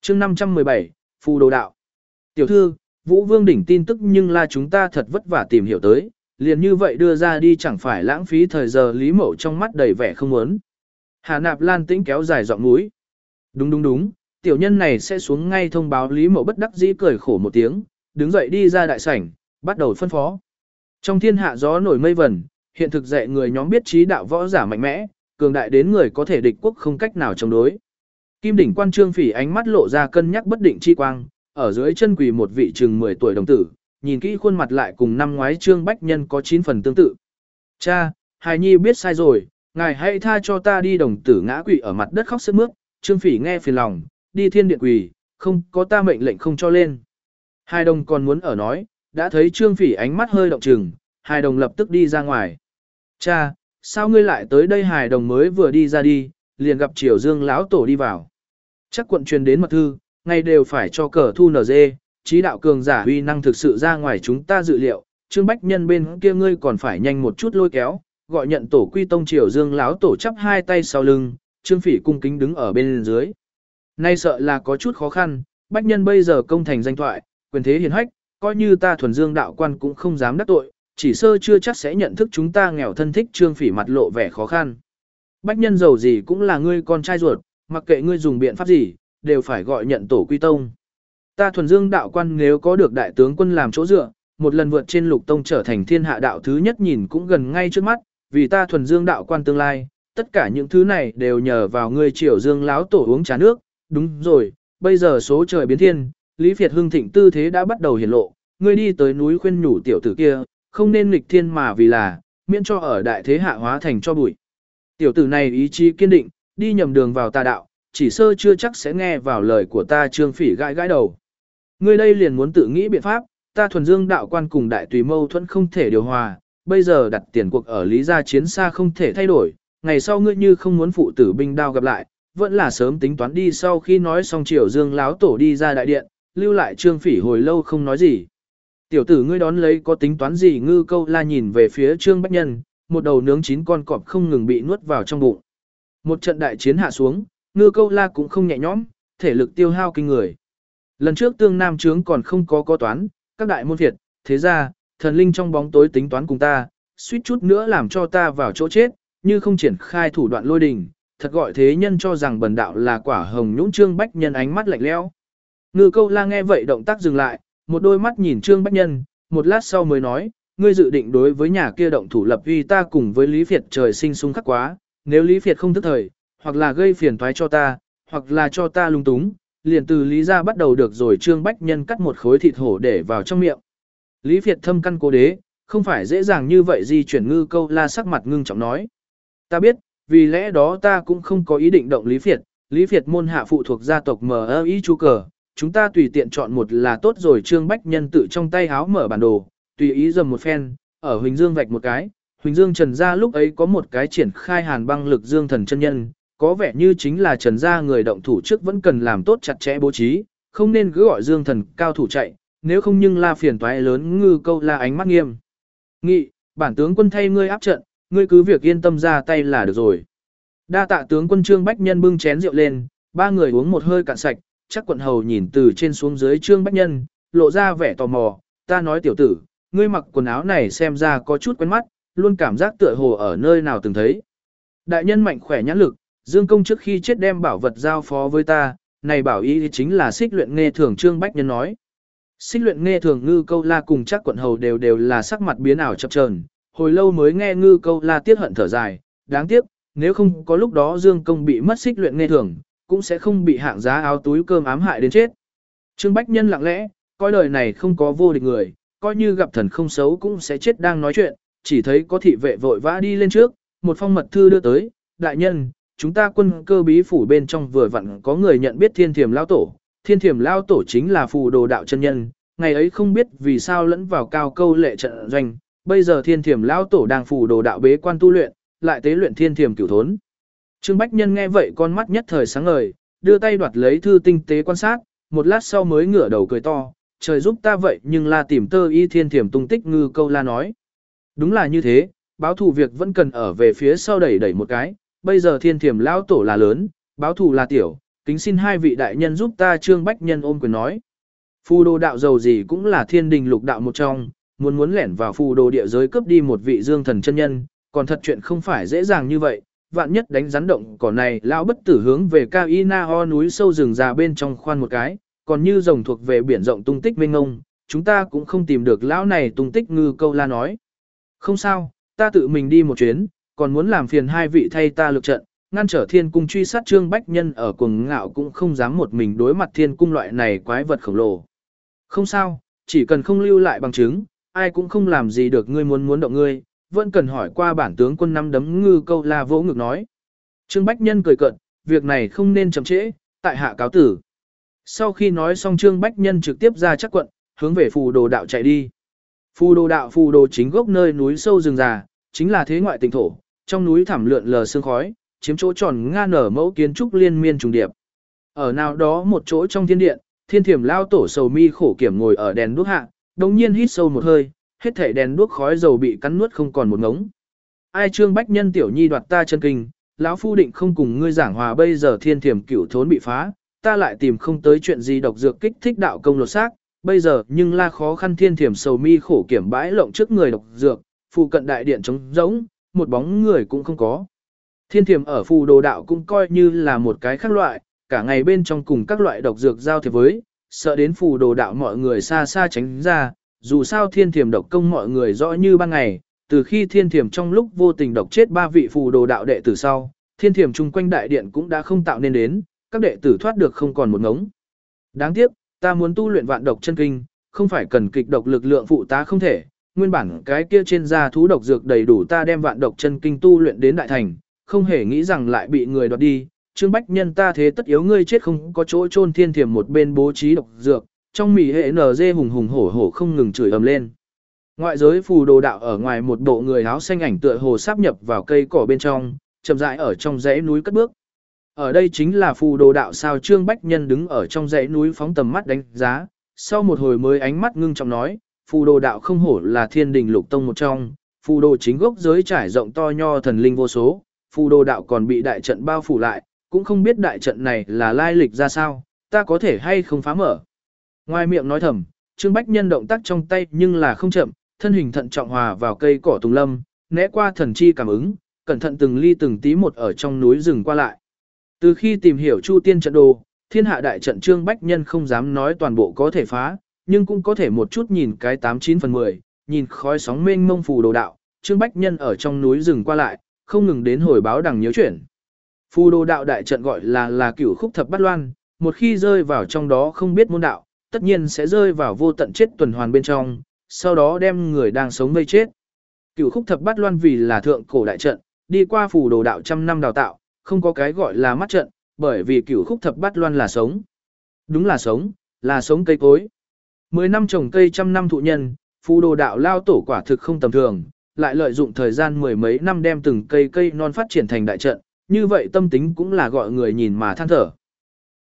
chương 517, Phù Đồ Đạo. Tiểu thư, Vũ Vương đỉnh tin tức nhưng là chúng ta thật vất vả tìm hiểu tới, liền như vậy đưa ra đi chẳng phải lãng phí thời giờ. Lý Mậu trong mắt đầy vẻ không muốn. Hà Nạp Lan tĩnh kéo dài giọng mũi. Đúng, tiểu nhân này sẽ xuống ngay thông báo. Lý Mậu bất đắc dĩ cười khổ một tiếng, đứng dậy đi ra đại sảnh, bắt đầu phân phó. Trong thiên hạ gió nổi mây vẩn, hiện thực dạy người nhóm biết trí đạo võ giả mạnh mẽ, cường đại đến người có thể địch quốc không cách nào chống đối. Kim đỉnh quan Trương Phỉ ánh mắt lộ ra cân nhắc bất định chi quang, ở dưới chân quỳ một vị chừng 10 tuổi đồng tử, nhìn kỹ khuôn mặt lại cùng năm ngoái Trương Bách Nhân có 9 phần tương tự. Cha, hài nhi biết sai rồi, ngài hãy tha cho ta đi. Đồng tử ngã quỵ ở mặt đất khóc sướt mướt. Trương Phỉ nghe phiền lòng, đi thiên điện quỳ, không có ta mệnh lệnh không cho lên. Hai đồng còn muốn ở nói, đã thấy Trương Phỉ ánh mắt hơi động chừng, hai đồng lập tức đi ra ngoài. Cha, sao ngươi lại tới đây? Hài đồng mới vừa đi ra đi, liền gặp Triều Dương lão tổ đi vào. Chắc quận truyền đến mật thư, ngày đều phải cho cờ thu NG, trí đạo cường giả uy năng thực sự ra ngoài chúng ta dự liệu. Trương Bách Nhân bên kia ngươi còn phải nhanh một chút lôi kéo, gọi nhận tổ quy tông. Triều Dương lão tổ chắp hai tay sau lưng, Trương Phỉ cung kính đứng ở bên dưới. Nay sợ là có chút khó khăn, Bách Nhân bây giờ công thành danh thoại, quyền thế hiển hách, coi như ta Thuần Dương đạo quan cũng không dám đắc tội, chỉ sơ chưa chắc sẽ nhận thức chúng ta nghèo thân thích. Trương Phỉ mặt lộ vẻ khó khăn. Bách Nhân giàu gì cũng là ngươi con trai ruột, mặc kệ ngươi dùng biện pháp gì, đều phải gọi nhận tổ quy tông. Ta Thuần Dương đạo quan nếu có được đại tướng quân làm chỗ dựa, một lần vượt trên Lục tông trở thành thiên hạ đạo thứ nhất nhìn cũng gần ngay trước mắt, vì ta Thuần Dương đạo quan tương lai, tất cả những thứ này đều nhờ vào ngươi Triều Dương lão tổ uống trà nước. Đúng rồi, bây giờ số trời biến thiên, Lý Việt hưng thịnh tư thế đã bắt đầu hiển lộ, ngươi đi tới núi khuyên nhủ tiểu tử kia, không nên nghịch thiên mà vì là, miễn cho ở đại thế hạ hóa thành cho bụi. Tiểu tử này ý chí kiên định, đi nhầm đường vào tà đạo, chỉ sơ chưa chắc sẽ nghe vào lời của ta. Trương Phỉ gãi gãi đầu. Ngươi đây liền muốn tự nghĩ biện pháp, ta Thuần Dương đạo quan cùng đại tùy mâu thuẫn không thể điều hòa, bây giờ đặt tiền cuộc ở Lý gia chiến xa không thể thay đổi, ngày sau ngươi như không muốn phụ tử binh đao gặp lại, vẫn là sớm tính toán đi. Sau khi nói xong Triều Dương láo tổ đi ra đại điện, lưu lại Trương Phỉ hồi lâu không nói gì. Tiểu tử ngươi đón lấy có tính toán gì? Ngư Câu La nhìn về phía Trương Bách Nhân, một đầu nướng 9 con cọp không ngừng bị nuốt vào trong bụng. Một trận đại chiến hạ xuống, Ngư Câu La cũng không nhẹ nhõm, thể lực tiêu hao kinh người. Lần trước Tương Nam Trướng còn không có toán, các đại môn Việt, thế ra, thần linh trong bóng tối tính toán cùng ta, suýt chút nữa làm cho ta vào chỗ chết, như không triển khai thủ đoạn lôi đình, thật gọi thế nhân cho rằng bần đạo là quả hồng nhũng. Trương Bách Nhân ánh mắt lạnh lẽo. Ngư Câu La nghe vậy động tác dừng lại, một đôi mắt nhìn Trương Bách Nhân, một lát sau mới nói, ngươi dự định đối với nhà kia động thủ lập uy. Ta cùng với Lý Việt trời sinh xung khắc quá, nếu Lý Việt không thức thời, hoặc là gây phiền toái cho ta, hoặc là cho ta lung túng, liền từ Lý gia bắt đầu được rồi. Trương Bách Nhân cắt một khối thịt hổ để vào trong miệng. Lý Việt thâm căn cố đế, không phải dễ dàng như vậy di chuyển. Ngư Câu La sắc mặt ngưng trọng nói, ta biết, vì lẽ đó ta cũng không có ý định động Lý Việt. Lý Việt môn hạ phụ thuộc gia tộc M.I. Chu Cờ, chúng ta tùy tiện chọn một là tốt rồi. Trương Bách Nhân tự trong tay háo mở bản đồ, tùy ý dầm một phen, ở Huỳnh Dương vạch một cái. Huỳnh Dương Trần gia lúc ấy có một cái triển khai hàn băng lực Dương Thần chân nhân, có vẻ như chính là Trần gia người động thủ trước vẫn cần làm tốt chặt chẽ bố trí, không nên cứ gọi Dương Thần cao thủ chạy, nếu không nhưng la phiền toái lớn. Ngư Câu La ánh mắt nghiêm nghị, bản tướng quân thay ngươi áp trận, ngươi cứ việc yên tâm ra tay là được rồi. Đa tạ tướng quân. Trương Bách Nhân bưng chén rượu lên, ba người uống một hơi cạn sạch. Chắc quận hầu nhìn từ trên xuống dưới Trương Bách Nhân, lộ ra vẻ tò mò. Ta nói tiểu tử, ngươi mặc quần áo này xem ra có chút quen mắt, luôn cảm giác tựa hồ ở nơi nào từng thấy. Đại nhân mạnh khỏe nhãn lực, Dương công trước khi chết đem bảo vật giao phó với ta, này bảo ý chính là Xích Luyện Nghe Thường. Trương Bách Nhân nói. Xích Luyện Nghe Thường. Ngư Câu La cùng Chắc quận hầu đều là sắc mặt biến ảo chập chờn, hồi lâu mới nghe Ngư Câu La tiếc hận thở dài, đáng tiếc, nếu không có lúc đó Dương công bị mất Xích Luyện Nghe Thường, cũng sẽ không bị hạng giá áo túi cơm ám hại đến chết. Trương Bách Nhân lặng lẽ, coi đời này không có vô địch người, coi như gặp thần không xấu cũng sẽ chết đang nói chuyện. Chỉ thấy có thị vệ vội vã đi lên trước, một phong mật thư đưa tới. Đại nhân, chúng ta quân cơ bí phủ bên trong vừa vặn có người nhận biết Thiên Thiểm Lao Tổ. Thiên Thiểm Lao Tổ chính là Phù Đồ đạo chân nhân, ngày ấy không biết vì sao lẫn vào Cao Câu lệ trận doanh. Bây giờ Thiên Thiểm Lao Tổ đang Phù Đồ đạo bế quan tu luyện, lại tế luyện Thiên Thiểm Cửu Thốn. Trương Bách Nhân nghe vậy con mắt nhất thời sáng ngời, đưa tay đoạt lấy thư tinh tế quan sát, một lát sau mới ngửa đầu cười to, trời giúp ta vậy nhưng là tìm tơ y Thiên Thiểm tung tích. Ngư Câu La nói, đúng là như thế, báo thù việc vẫn cần ở về phía sau đẩy một cái, bây giờ Thiên Thiểm Lão Tổ là lớn, báo thù là tiểu, Kính xin hai vị đại nhân giúp ta. Trương Bách Nhân ôm quyền nói. Phù đồ đạo giàu gì cũng là thiên đình lục đạo một trong, muốn lẻn vào phù đồ địa giới cướp đi một vị dương thần chân nhân, còn thật chuyện không phải dễ dàng như vậy. Vạn nhất đánh rắn động cỏ này, lão bất tử hướng về Cao Y Na Ho núi sâu rừng già bên trong khoan một cái, còn như rồng thuộc về biển rộng tung tích mênh mông, chúng ta cũng không tìm được lão này tung tích. Ngư Câu La nói. Không sao, ta tự mình đi một chuyến, còn muốn làm phiền hai vị thay ta lực trận, ngăn trở thiên cung truy sát. Trương Bách Nhân ở cuồng ngạo cũng không dám một mình đối mặt thiên cung loại này quái vật khổng lồ. Không sao, chỉ cần không lưu lại bằng chứng, ai cũng không làm gì được ngươi. Muốn động ngươi, vẫn cần hỏi qua bản tướng quân. Năm đấm. Ngư Câu La vỗ ngực nói. Trương Bách Nhân cười cợt, việc này không nên chậm trễ, tại hạ cáo tử. Sau khi nói xong, Trương Bách Nhân trực tiếp ra chắc quận, hướng về phù đồ đạo chạy đi. Phù đồ đạo, phù đồ chính gốc nơi núi sâu rừng già, chính là thế ngoại tỉnh thổ, trong núi thẳm lượn lờ sương khói, chiếm chỗ tròn nga nở mẫu kiến trúc liên miên trùng điệp. Ở nào đó một chỗ trong thiên điện, Thiên Thiểm lao tổ sầu mi khổ kiểm ngồi ở đèn đuốc hạ, đồng nhiên hít sâu một hơi, hết thảy đèn đuốc khói dầu bị cắn nuốt không còn một ngống. Ai Trương Bách Nhân tiểu nhi đoạt ta chân kinh, lão phu định không cùng ngươi giảng hòa. Bây giờ Thiên Thiểm cửu thốn bị phá, ta lại tìm không tới chuyện gì độc dược kích thích đạo công lột xác. Bây giờ nhưng la khó khăn. Thiên Thiểm sầu mi khổ kiểm bãi lộng trước người độc dược, phụ cận đại điện trống rỗng, một bóng người cũng không có. Thiên Thiểm ở phù đồ đạo cũng coi như là một cái khác loại, cả ngày bên trong cùng các loại độc dược giao thiệp với, sợ đến phù đồ đạo mọi người xa xa tránh ra. Dù sao Thiên Thiểm độc công mọi người rõ như ban ngày, từ khi Thiên Thiểm trong lúc vô tình độc chết 3 vị phù đồ đạo đệ tử sau, Thiên Thiểm chung quanh đại điện cũng đã không tạo nên đến, các đệ tử thoát được không còn một ngống. Đáng tiếc, ta muốn tu luyện vạn độc chân kinh, không phải cần kịch độc lực lượng phụ tá không thể, nguyên bản cái kia trên da thú độc dược đầy đủ ta đem vạn độc chân kinh tu luyện đến đại thành, không hề nghĩ rằng lại bị người đoạt đi. Trương Bách Nhân ta thế tất yếu ngươi chết không có chỗ chôn. Thiên Thiểm một bên bố trí độc dược, trong mỉ hệ NG hùng hùng hổ hổ không ngừng chửi ầm lên. Ngoại giới phù đồ đạo ở ngoài, một bộ người áo xanh ảnh tựa hồ sáp nhập vào cây cỏ bên trong, chậm rãi ở trong dãy núi cất bước. Ở đây chính là phù đồ đạo sao? Trương Bách Nhân đứng ở trong dãy núi phóng tầm mắt đánh giá, sau một hồi mới ánh mắt ngưng trọng nói, phù đồ đạo không hổ là thiên đình lục tông một trong, phù đồ chính gốc giới trải rộng to nho thần linh vô số, phù đồ đạo còn bị đại trận bao phủ lại, cũng không biết đại trận này là lai lịch ra sao, ta có thể hay không phá mở. Ngoài miệng nói thầm, Trương Bách Nhân động tác trong tay nhưng là không chậm, thân hình thận trọng hòa vào cây cỏ tùng lâm, né qua thần chi cảm ứng, cẩn thận từng ly từng tí một ở trong núi rừng qua lại. Từ khi tìm hiểu Chu Tiên trận đồ, thiên hạ đại trận Trương Bách Nhân không dám nói toàn bộ có thể phá, nhưng cũng có thể một chút nhìn cái 89/10, nhìn khói sóng mênh mông phù đồ đạo, Trương Bách Nhân ở trong núi rừng qua lại, không ngừng đến hồi báo đằng nhiễu chuyển. Phù đồ đạo đại trận gọi là cửu khúc thập bát loan, một khi rơi vào trong đó không biết môn đạo, tất nhiên sẽ rơi vào vô tận chết tuần hoàn bên trong, sau đó đem người đang sống vây chết. Cửu khúc thập bát loan vì là thượng cổ đại trận, đi qua phù đồ đạo trăm năm đào tạo, không có cái gọi là mắt trận, bởi vì cửu khúc thập bát loan là sống. Đúng là sống cây cối. 10 năm trồng cây trăm năm thụ nhân, phù đồ đạo lao tổ quả thực không tầm thường, lại lợi dụng thời gian mười mấy năm đem từng cây non phát triển thành đại trận, như vậy tâm tính cũng là gọi người nhìn mà than thở.